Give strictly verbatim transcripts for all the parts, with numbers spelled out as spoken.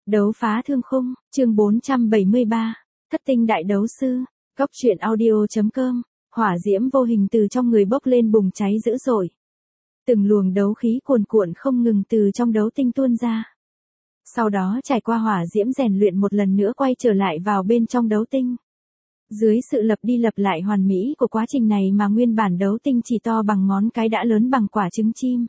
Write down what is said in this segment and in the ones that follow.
Đấu phá thương khung, chương bốn trăm bảy mươi ba, Thất tinh đại đấu sư, Góc truyện audio.com, hỏa diễm vô hình từ trong người bốc lên bùng cháy dữ dội. Từng luồng đấu khí cuồn cuộn không ngừng từ trong đấu tinh tuôn ra. Sau đó trải qua hỏa diễm rèn luyện một lần nữa quay trở lại vào bên trong đấu tinh. Dưới sự lập đi lập lại hoàn mỹ của quá trình này mà nguyên bản đấu tinh chỉ to bằng ngón cái đã lớn bằng quả trứng chim.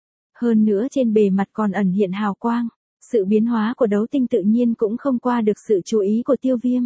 Hơn nữa trên bề mặt còn ẩn hiện hào quang. Sự biến hóa của đấu tinh tự nhiên cũng không qua được sự chú ý của Tiêu Viêm.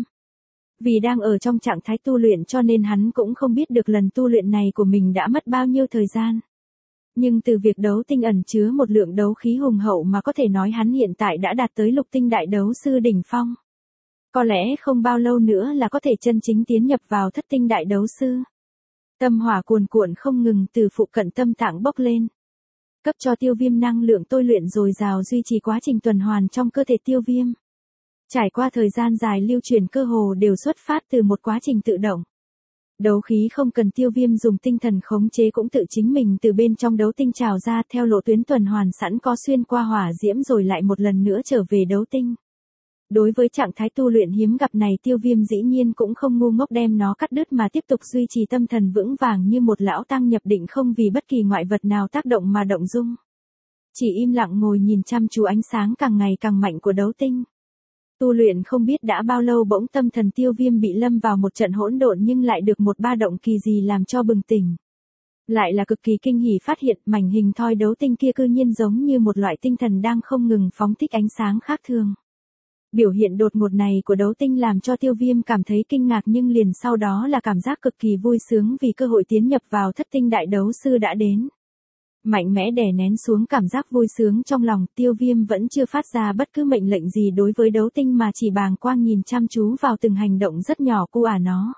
Vì đang ở trong trạng thái tu luyện cho nên hắn cũng không biết được lần tu luyện này của mình đã mất bao nhiêu thời gian. Nhưng từ việc đấu tinh ẩn chứa một lượng đấu khí hùng hậu mà có thể nói hắn hiện tại đã đạt tới lục tinh đại đấu sư đỉnh phong. Có lẽ không bao lâu nữa là có thể chân chính tiến nhập vào thất tinh đại đấu sư. Tâm hỏa cuồn cuộn không ngừng từ phụ cận tâm tạng bốc lên. Cấp cho Tiêu Viêm năng lượng tôi luyện dồi dào duy trì quá trình tuần hoàn trong cơ thể Tiêu Viêm. Trải qua thời gian dài lưu truyền cơ hồ đều xuất phát từ một quá trình tự động. Đấu khí không cần Tiêu Viêm dùng tinh thần khống chế cũng tự chính mình từ bên trong đấu tinh trào ra theo lộ tuyến tuần hoàn sẵn có xuyên qua hỏa diễm rồi lại một lần nữa trở về đấu tinh. Đối với trạng thái tu luyện hiếm gặp này Tiêu Viêm dĩ nhiên cũng không ngu ngốc đem nó cắt đứt mà tiếp tục duy trì tâm thần vững vàng như một lão tăng nhập định không vì bất kỳ ngoại vật nào tác động mà động dung. Chỉ im lặng ngồi nhìn chăm chú ánh sáng càng ngày càng mạnh của đấu tinh. Tu luyện không biết đã bao lâu bỗng tâm thần Tiêu Viêm bị lâm vào một trận hỗn độn nhưng lại được một ba động kỳ gì làm cho bừng tỉnh. Lại là cực kỳ kinh hỉ phát hiện mảnh hình thoi đấu tinh kia cư nhiên giống như một loại tinh thần đang không ngừng phóng thích ánh sáng khác thường. Biểu hiện đột ngột này của đấu tinh làm cho Tiêu Viêm cảm thấy kinh ngạc nhưng liền sau đó là cảm giác cực kỳ vui sướng vì cơ hội tiến nhập vào thất tinh đại đấu sư đã đến. Mạnh mẽ đè nén xuống cảm giác vui sướng trong lòng, Tiêu Viêm vẫn chưa phát ra bất cứ mệnh lệnh gì đối với đấu tinh mà chỉ bàng quang nhìn chăm chú vào từng hành động rất nhỏ của ả nó.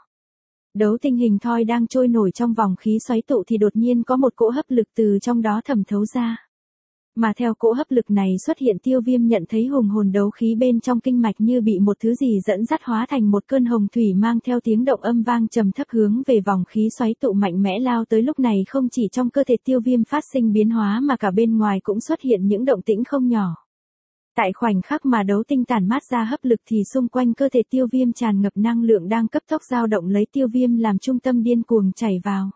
Đấu tinh hình thoi đang trôi nổi trong vòng khí xoáy tụ thì đột nhiên có một cỗ hấp lực từ trong đó thẩm thấu ra. Mà theo cỗ hấp lực này xuất hiện Tiêu Viêm nhận thấy hùng hồn đấu khí bên trong kinh mạch như bị một thứ gì dẫn dắt hóa thành một cơn hồng thủy mang theo tiếng động âm vang trầm thấp hướng về vòng khí xoáy tụ mạnh mẽ lao tới. Lúc này không chỉ trong cơ thể Tiêu Viêm phát sinh biến hóa mà cả bên ngoài cũng xuất hiện những động tĩnh không nhỏ. Tại khoảnh khắc mà đấu tinh tản mát ra hấp lực thì xung quanh cơ thể Tiêu Viêm tràn ngập năng lượng đang cấp tốc dao động lấy Tiêu Viêm làm trung tâm điên cuồng chảy vào.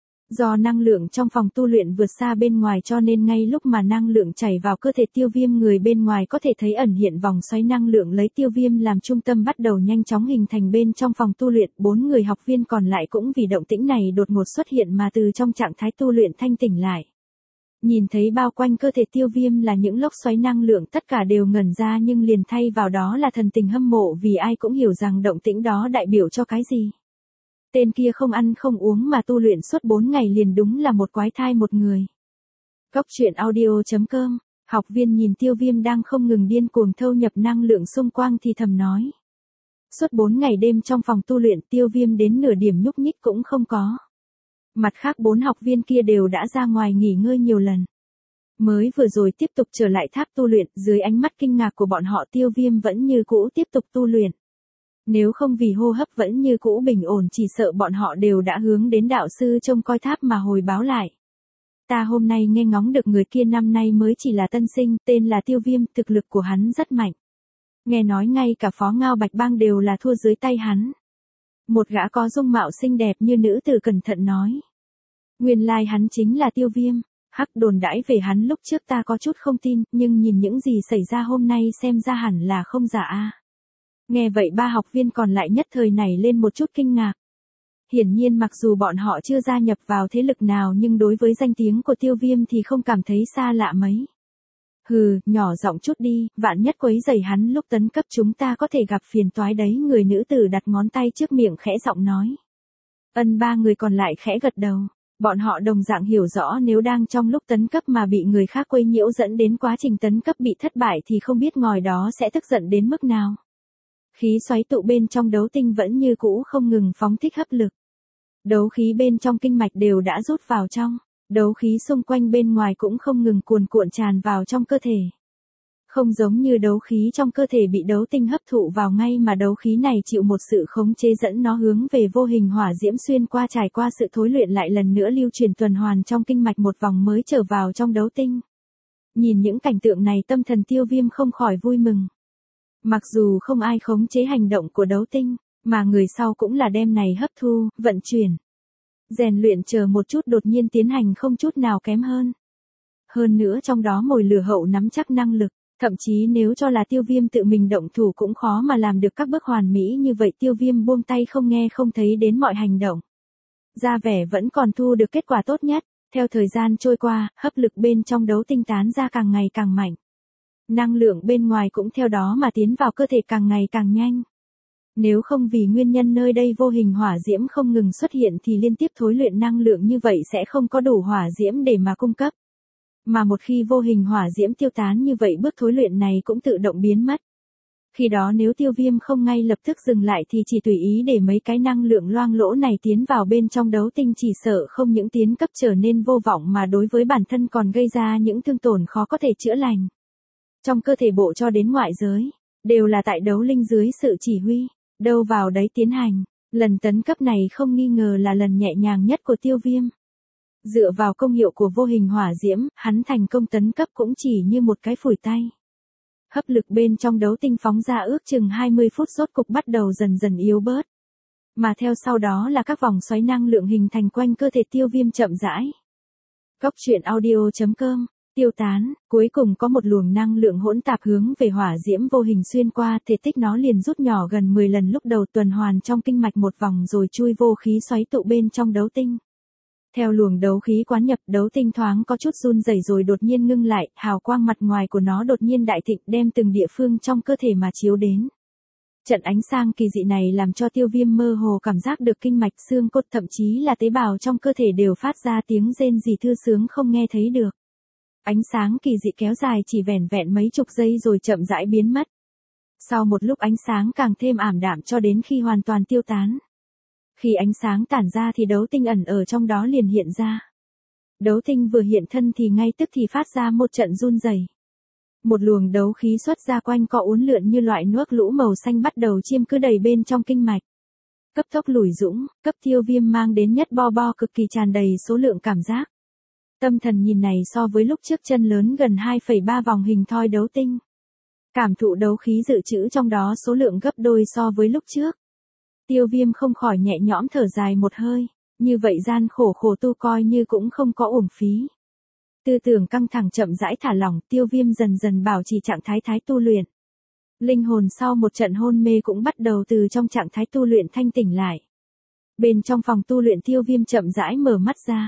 Do năng lượng trong phòng tu luyện vượt xa bên ngoài cho nên ngay lúc mà năng lượng chảy vào cơ thể Tiêu Viêm người bên ngoài có thể thấy ẩn hiện vòng xoáy năng lượng lấy Tiêu Viêm làm trung tâm bắt đầu nhanh chóng hình thành bên trong phòng tu luyện. Bốn người học viên còn lại cũng vì động tĩnh này đột ngột xuất hiện mà từ trong trạng thái tu luyện thanh tỉnh lại. Nhìn thấy bao quanh cơ thể Tiêu Viêm là những lốc xoáy năng lượng tất cả đều ngẩn ra nhưng liền thay vào đó là thần tình hâm mộ vì ai cũng hiểu rằng động tĩnh đó đại biểu cho cái gì. Tên kia không ăn không uống mà tu luyện suốt bốn ngày liền đúng là một quái thai một người. Góc truyện audio.com, học viên nhìn Tiêu Viêm đang không ngừng điên cuồng thâu nhập năng lượng xung quanh thì thầm nói. Suốt bốn ngày đêm trong phòng tu luyện Tiêu Viêm đến nửa điểm nhúc nhích cũng không có. Mặt khác bốn học viên kia đều đã ra ngoài nghỉ ngơi nhiều lần. Mới vừa rồi tiếp tục trở lại tháp tu luyện dưới ánh mắt kinh ngạc của bọn họ Tiêu Viêm vẫn như cũ tiếp tục tu luyện. Nếu không vì hô hấp vẫn như cũ bình ổn chỉ sợ bọn họ đều đã hướng đến đạo sư trông coi tháp mà hồi báo lại. Ta hôm nay nghe ngóng được người kia năm nay mới chỉ là tân sinh, tên là Tiêu Viêm, thực lực của hắn rất mạnh. Nghe nói ngay cả phó ngao Bạch Bang đều là thua dưới tay hắn. Một gã có dung mạo xinh đẹp như nữ tử cẩn thận nói. Nguyên lai hắn chính là Tiêu Viêm, hắc đồn đãi về hắn lúc trước ta có chút không tin, nhưng nhìn những gì xảy ra hôm nay xem ra hẳn là không giả a. Nghe vậy ba học viên còn lại nhất thời này lên một chút kinh ngạc. Hiển nhiên mặc dù bọn họ chưa gia nhập vào thế lực nào nhưng đối với danh tiếng của Tiêu Viêm thì không cảm thấy xa lạ mấy. Hừ, nhỏ giọng chút đi, vạn nhất quấy rầy hắn lúc tấn cấp chúng ta có thể gặp phiền toái đấy. Người nữ tử đặt ngón tay trước miệng khẽ giọng nói. Ân ba người còn lại khẽ gật đầu. Bọn họ đồng dạng hiểu rõ nếu đang trong lúc tấn cấp mà bị người khác quấy nhiễu dẫn đến quá trình tấn cấp bị thất bại thì không biết ngòi đó sẽ tức giận đến mức nào. Khí xoáy tụ bên trong đấu tinh vẫn như cũ không ngừng phóng thích hấp lực. Đấu khí bên trong kinh mạch đều đã rút vào trong, đấu khí xung quanh bên ngoài cũng không ngừng cuồn cuộn tràn vào trong cơ thể. Không giống như đấu khí trong cơ thể bị đấu tinh hấp thụ vào ngay mà đấu khí này chịu một sự khống chế dẫn nó hướng về vô hình hỏa diễm xuyên qua trải qua sự thối luyện lại lần nữa lưu truyền tuần hoàn trong kinh mạch một vòng mới trở vào trong đấu tinh. Nhìn những cảnh tượng này tâm thần Tiêu Viêm không khỏi vui mừng. Mặc dù không ai khống chế hành động của đấu tinh, mà người sau cũng là đem này hấp thu, vận chuyển, rèn luyện chờ một chút đột nhiên tiến hành không chút nào kém hơn. Hơn nữa trong đó mồi lửa hậu nắm chắc năng lực, thậm chí nếu cho là Tiêu Viêm tự mình động thủ cũng khó mà làm được các bước hoàn mỹ như vậy. Tiêu Viêm buông tay không nghe không thấy đến mọi hành động, ra vẻ vẫn còn thu được kết quả tốt nhất. Theo thời gian trôi qua, hấp lực bên trong đấu tinh tán ra càng ngày càng mạnh. Năng lượng bên ngoài cũng theo đó mà tiến vào cơ thể càng ngày càng nhanh. Nếu không vì nguyên nhân nơi đây vô hình hỏa diễm không ngừng xuất hiện thì liên tiếp thối luyện năng lượng như vậy sẽ không có đủ hỏa diễm để mà cung cấp. Mà một khi vô hình hỏa diễm tiêu tán như vậy bước thối luyện này cũng tự động biến mất. Khi đó nếu Tiêu Viêm không ngay lập tức dừng lại thì chỉ tùy ý để mấy cái năng lượng loang lỗ này tiến vào bên trong đấu tinh, chỉ sợ không những tiến cấp trở nên vô vọng mà đối với bản thân còn gây ra những thương tổn khó có thể chữa lành. Trong cơ thể bộ cho đến ngoại giới, đều là tại đấu linh dưới sự chỉ huy, đâu vào đấy tiến hành. Lần tấn cấp này không nghi ngờ là lần nhẹ nhàng nhất của Tiêu Viêm. Dựa vào công hiệu của vô hình hỏa diễm, hắn thành công tấn cấp cũng chỉ như một cái phủi tay. Hấp lực bên trong đấu tinh phóng ra ước chừng hai mươi phút rốt cục bắt đầu dần dần yếu bớt. Mà theo sau đó là các vòng xoáy năng lượng hình thành quanh cơ thể Tiêu Viêm chậm rãi. Cốc truyện audio chấm com, tiêu tán, cuối cùng có một luồng năng lượng hỗn tạp hướng về hỏa diễm vô hình xuyên qua, thể tích nó liền rút nhỏ gần mười lần lúc đầu, tuần hoàn trong kinh mạch một vòng rồi chui vô khí xoáy tụ bên trong đấu tinh. Theo luồng đấu khí quán nhập, đấu tinh thoáng có chút run rẩy rồi đột nhiên ngưng lại, hào quang mặt ngoài của nó đột nhiên đại thịnh đem từng địa phương trong cơ thể mà chiếu đến. Trận ánh sáng kỳ dị này làm cho Tiêu Viêm mơ hồ cảm giác được kinh mạch, xương cốt, thậm chí là tế bào trong cơ thể đều phát ra tiếng rên rỉ thư sướng không nghe thấy được. Ánh sáng kỳ dị kéo dài chỉ vẻn vẹn mấy chục giây rồi chậm rãi biến mất. Sau một lúc ánh sáng càng thêm ảm đạm cho đến khi hoàn toàn tiêu tán. Khi ánh sáng tản ra thì đấu tinh ẩn ở trong đó liền hiện ra. Đấu tinh vừa hiện thân thì ngay tức thì phát ra một trận run rẩy. Một luồng đấu khí xuất ra quanh co uốn lượn như loại nước lũ màu xanh bắt đầu chiêm cứ đầy bên trong kinh mạch. Cấp tốc lùi dũng, cấp Tiêu Viêm mang đến nhất bo bo cực kỳ tràn đầy số lượng cảm giác. Tâm thần nhìn này so với lúc trước chân lớn gần hai phẩy ba vòng hình thoi đấu tinh. Cảm thụ đấu khí dự trữ trong đó số lượng gấp đôi so với lúc trước. Tiêu Viêm không khỏi nhẹ nhõm thở dài một hơi, như vậy gian khổ khổ tu coi như cũng không có uổng phí. Tư tưởng căng thẳng chậm rãi thả lỏng, Tiêu Viêm dần dần bảo trì trạng thái thái tu luyện. Linh hồn sau một trận hôn mê cũng bắt đầu từ trong trạng thái tu luyện thanh tỉnh lại. Bên trong phòng tu luyện Tiêu Viêm chậm rãi mở mắt ra.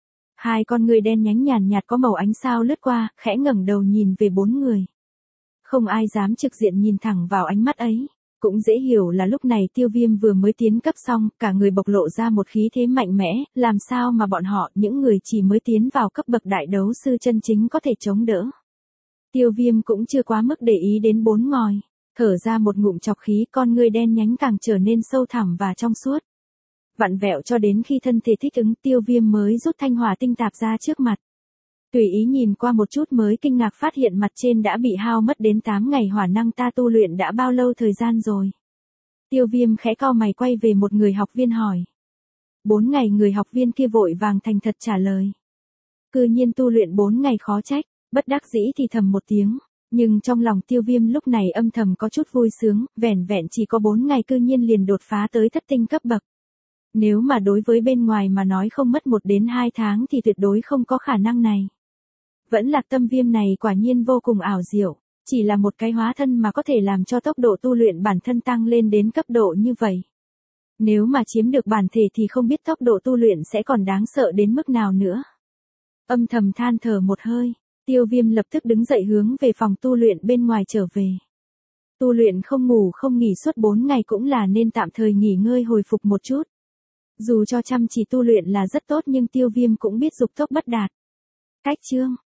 Hai con người đen nhánh nhàn nhạt có màu ánh sao lướt qua, khẽ ngẩng đầu nhìn về bốn người. Không ai dám trực diện nhìn thẳng vào ánh mắt ấy. Cũng dễ hiểu là lúc này Tiêu Viêm vừa mới tiến cấp xong, cả người bộc lộ ra một khí thế mạnh mẽ, làm sao mà bọn họ, những người chỉ mới tiến vào cấp bậc đại đấu sư chân chính có thể chống đỡ. Tiêu Viêm cũng chưa quá mức để ý đến bốn ngòi, thở ra một ngụm chọc khí, con người đen nhánh càng trở nên sâu thẳm và trong suốt. Vặn vẹo cho đến khi thân thể thích ứng, Tiêu Viêm mới rút thanh hỏa tinh tạp ra trước mặt. Tùy ý nhìn qua một chút mới kinh ngạc phát hiện mặt trên đã bị hao mất đến tám ngày, hỏa năng ta tu luyện đã bao lâu thời gian rồi. Tiêu Viêm khẽ cau mày quay về một người học viên hỏi. Bốn ngày, người học viên kia vội vàng thành thật trả lời. Cư nhiên tu luyện bốn ngày, khó trách, bất đắc dĩ thì thầm một tiếng. Nhưng trong lòng Tiêu Viêm lúc này âm thầm có chút vui sướng, vẻn vẹn chỉ có bốn ngày cư nhiên liền đột phá tới thất tinh cấp bậc. Nếu mà đối với bên ngoài mà nói không mất một đến hai tháng thì tuyệt đối không có khả năng này. Vẫn Lạc Tâm Viêm này quả nhiên vô cùng ảo diệu, chỉ là một cái hóa thân mà có thể làm cho tốc độ tu luyện bản thân tăng lên đến cấp độ như vậy. Nếu mà chiếm được bản thể thì không biết tốc độ tu luyện sẽ còn đáng sợ đến mức nào nữa. Âm thầm than thở một hơi, Tiêu Viêm lập tức đứng dậy hướng về phòng tu luyện bên ngoài trở về. Tu luyện không ngủ không nghỉ suốt bốn ngày cũng là nên tạm thời nghỉ ngơi hồi phục một chút. Dù cho chăm chỉ tu luyện là rất tốt nhưng Tiêu Viêm cũng biết dục tốc bất đạt. Cách chương